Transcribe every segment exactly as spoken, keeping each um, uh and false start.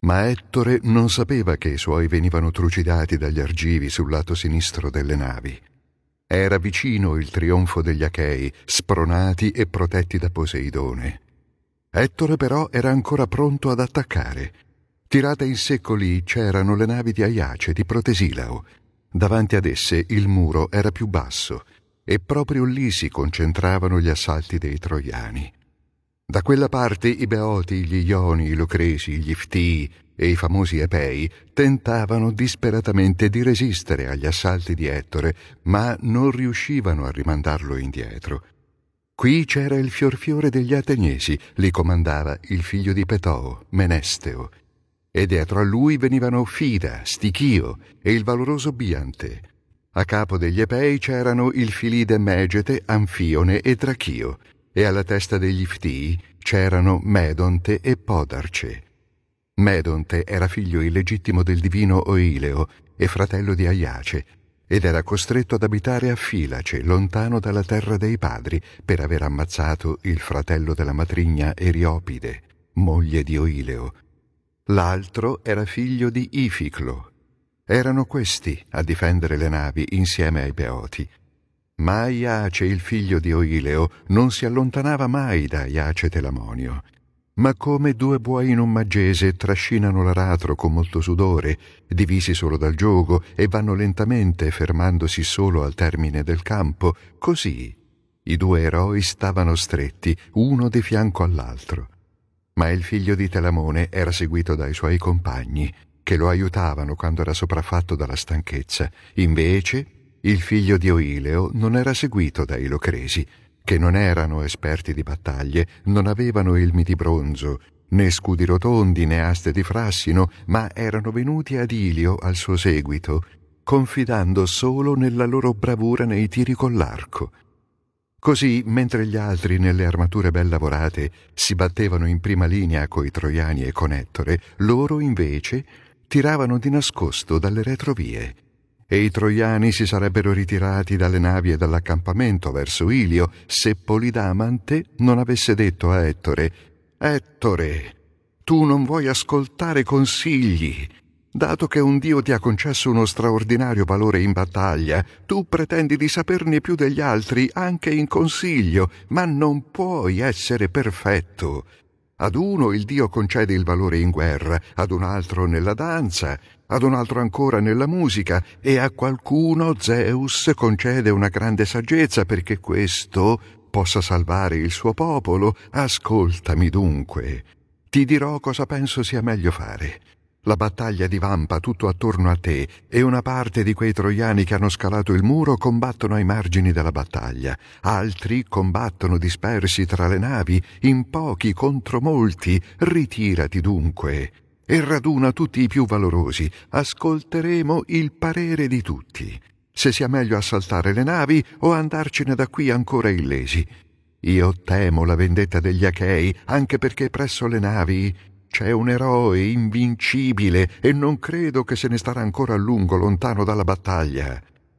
Ma Ettore non sapeva che i suoi venivano trucidati dagli argivi sul lato sinistro delle navi. Era vicino il trionfo degli Achei, spronati e protetti da Poseidone. Ettore però era ancora pronto ad attaccare. Tirate in secco lì c'erano le navi di Aiace, di Protesilao. Davanti ad esse il muro era più basso e proprio lì si concentravano gli assalti dei troiani. Da quella parte i Beoti, gli Ioni, i Locresi, gli Iftii e i famosi Epei tentavano disperatamente di resistere agli assalti di Ettore, ma non riuscivano a rimandarlo indietro. Qui c'era il fiorfiore degli Ateniesi, li comandava il figlio di Petoo, Menesteo, e dietro a lui venivano Fida, Stichio e il valoroso Biante. A capo degli Epei c'erano il Filide Megete, Anfione e Trachio, e alla testa degli Iftii c'erano Medonte e Podarce. Medonte era figlio illegittimo del divino Oileo e fratello di Aiace, ed era costretto ad abitare a Filace, lontano dalla terra dei padri, per aver ammazzato il fratello della matrigna Eriopide, moglie di Oileo. L'altro era figlio di Ificlo. Erano questi a difendere le navi insieme ai Beoti. Ma Aiace, il figlio di Oileo, non si allontanava mai da Aiace Telamonio. Ma come due buoi in un maggese trascinano l'aratro con molto sudore, divisi solo dal giogo, e vanno lentamente fermandosi solo al termine del campo, così i due eroi stavano stretti, uno di fianco all'altro. Ma il figlio di Telamone era seguito dai suoi compagni, che lo aiutavano quando era sopraffatto dalla stanchezza. Invece il figlio di Oileo non era seguito dai Locresi, che non erano esperti di battaglie, non avevano elmi di bronzo, né scudi rotondi né aste di frassino, ma erano venuti ad Ilio al suo seguito, confidando solo nella loro bravura nei tiri con l'arco. Così, mentre gli altri nelle armature ben lavorate si battevano in prima linea coi troiani e con Ettore, loro invece tiravano di nascosto dalle retrovie. E i troiani si sarebbero ritirati dalle navi e dall'accampamento verso Ilio se Polidamante non avesse detto a Ettore: «Ettore, tu non vuoi ascoltare consigli. Dato che un dio ti ha concesso uno straordinario valore in battaglia, tu pretendi di saperne più degli altri anche in consiglio, ma non puoi essere perfetto. Ad uno il dio concede il valore in guerra, ad un altro nella danza, ad un altro ancora nella musica, e a qualcuno Zeus concede una grande saggezza perché questo possa salvare il suo popolo. Ascoltami dunque. Ti dirò cosa penso sia meglio fare. La battaglia divampa tutto attorno a te e una parte di quei troiani che hanno scalato il muro combattono ai margini della battaglia. Altri combattono dispersi tra le navi, in pochi contro molti. Ritirati dunque e raduna tutti i più valorosi. Ascolteremo il parere di tutti, se sia meglio assaltare le navi o andarcene da qui ancora illesi. Io temo la vendetta degli Achei, anche perché presso le navi c'è un eroe invincibile e non credo che se ne starà ancora a lungo lontano dalla battaglia».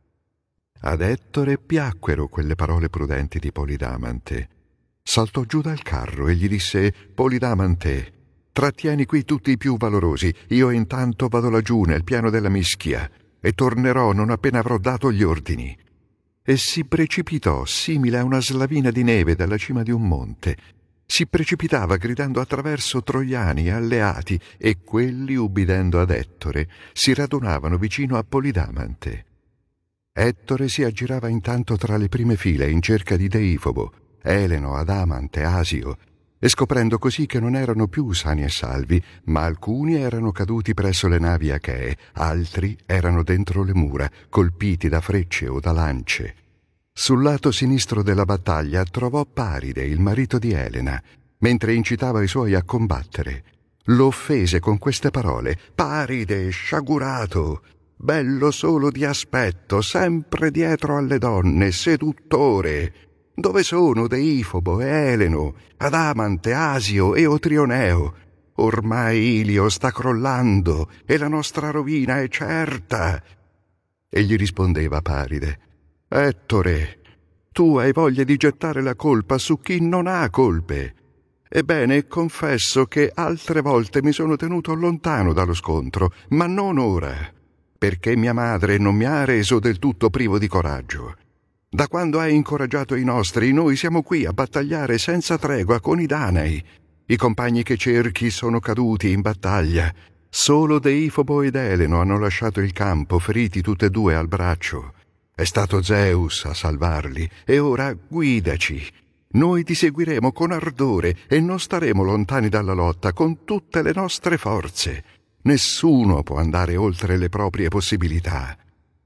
Ad Ettore piacquero quelle parole prudenti di Polidamante. Saltò giù dal carro e gli disse: «Polidamante, trattieni qui tutti i più valorosi. Io intanto vado laggiù nel piano della Mischia e tornerò non appena avrò dato gli ordini». E si precipitò simile a una slavina di neve dalla cima di un monte. Si precipitava gridando attraverso troiani e alleati, e quelli, ubbidendo ad Ettore, si radunavano vicino a Polidamante. Ettore si aggirava intanto tra le prime file in cerca di Deifobo, Eleno, Adamante, Asio, e scoprendo così che non erano più sani e salvi, ma alcuni erano caduti presso le navi achee, altri erano dentro le mura, colpiti da frecce o da lance. Sul lato sinistro della battaglia trovò Paride, il marito di Elena, mentre incitava i suoi a combattere. Lo offese con queste parole: «Paride, sciagurato, bello solo di aspetto, sempre dietro alle donne, seduttore! Dove sono Deifobo e Eleno, Adamante, Asio e Otrioneo? Ormai Ilio sta crollando e la nostra rovina è certa». E gli rispondeva Paride: «Ettore, tu hai voglia di gettare la colpa su chi non ha colpe. Ebbene, confesso che altre volte mi sono tenuto lontano dallo scontro, ma non ora, perché mia madre non mi ha reso del tutto privo di coraggio. Da quando hai incoraggiato i nostri, noi siamo qui a battagliare senza tregua con i Danai. I compagni che cerchi sono caduti in battaglia. Solo Deifobo ed Eleno hanno lasciato il campo, feriti tutte e due al braccio. È stato Zeus a salvarli, e ora guidaci. Noi ti seguiremo con ardore e non staremo lontani dalla lotta con tutte le nostre forze. Nessuno può andare oltre le proprie possibilità.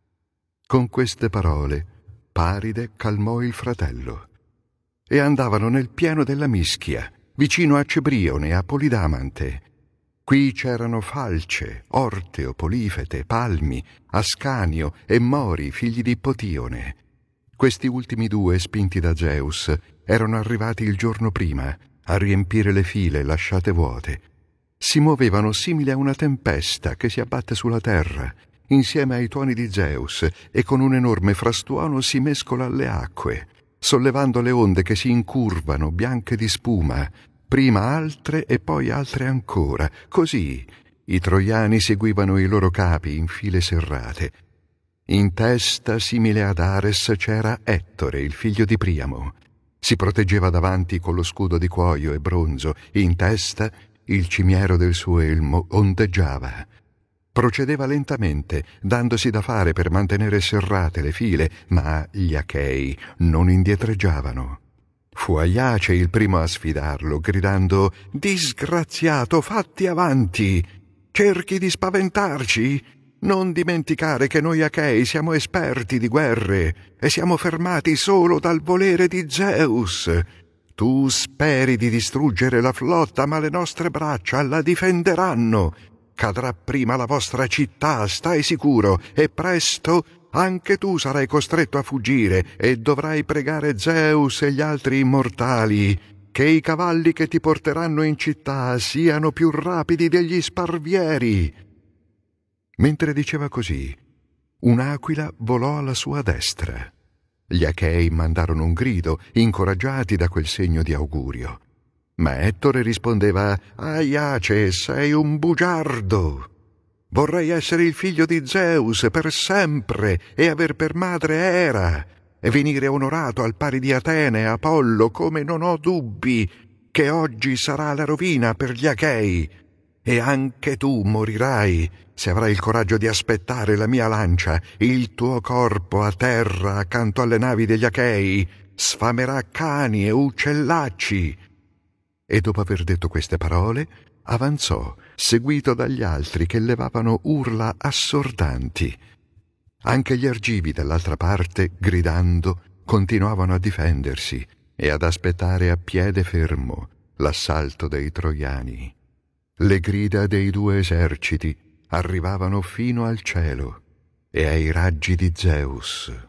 Con queste parole, Paride calmò il fratello. E andavano nel pieno della Mischia, vicino a Cebrione e a Polidamante. Qui c'erano Falce, Orteo, Polifete, Palmi, Ascanio e Mori, figli di Potione. Questi ultimi due, spinti da Zeus, erano arrivati il giorno prima a riempire le file lasciate vuote. Si muovevano simili a una tempesta che si abbatte sulla terra, insieme ai tuoni di Zeus, e con un enorme frastuono si mescola alle acque, sollevando le onde che si incurvano bianche di spuma, prima altre e poi altre ancora. Così i troiani seguivano i loro capi in file serrate. In testa, simile ad Ares, c'era Ettore, il figlio di Priamo. Si proteggeva davanti con lo scudo di cuoio e bronzo. In testa, il cimiero del suo elmo ondeggiava. Procedeva lentamente, dandosi da fare per mantenere serrate le file, ma gli Achei non indietreggiavano. Fu Aiace il primo a sfidarlo, gridando: «Disgraziato, fatti avanti! Cerchi di spaventarci? Non dimenticare che noi Achei siamo esperti di guerre e siamo fermati solo dal volere di Zeus. Tu speri di distruggere la flotta, ma le nostre braccia la difenderanno. Cadrà prima la vostra città, stai sicuro, e presto anche tu sarai costretto a fuggire e dovrai pregare Zeus e gli altri immortali che i cavalli che ti porteranno in città siano più rapidi degli sparvieri». Mentre diceva così, un'aquila volò alla sua destra. Gli Achei mandarono un grido, incoraggiati da quel segno di augurio. Ma Ettore rispondeva: «Aiace, sei un bugiardo! Vorrei essere il figlio di Zeus per sempre e aver per madre Era e venire onorato al pari di Atene e Apollo, come non ho dubbi che oggi sarà la rovina per gli Achei. E anche tu morirai se avrai il coraggio di aspettare la mia lancia. Il tuo corpo a terra accanto alle navi degli Achei sfamerà cani e uccellacci». E dopo aver detto queste parole, avanzò, seguito dagli altri che levavano urla assordanti. Anche gli argivi dall'altra parte, gridando, continuavano a difendersi e ad aspettare a piede fermo l'assalto dei troiani. Le grida dei due eserciti arrivavano fino al cielo e ai raggi di Zeus.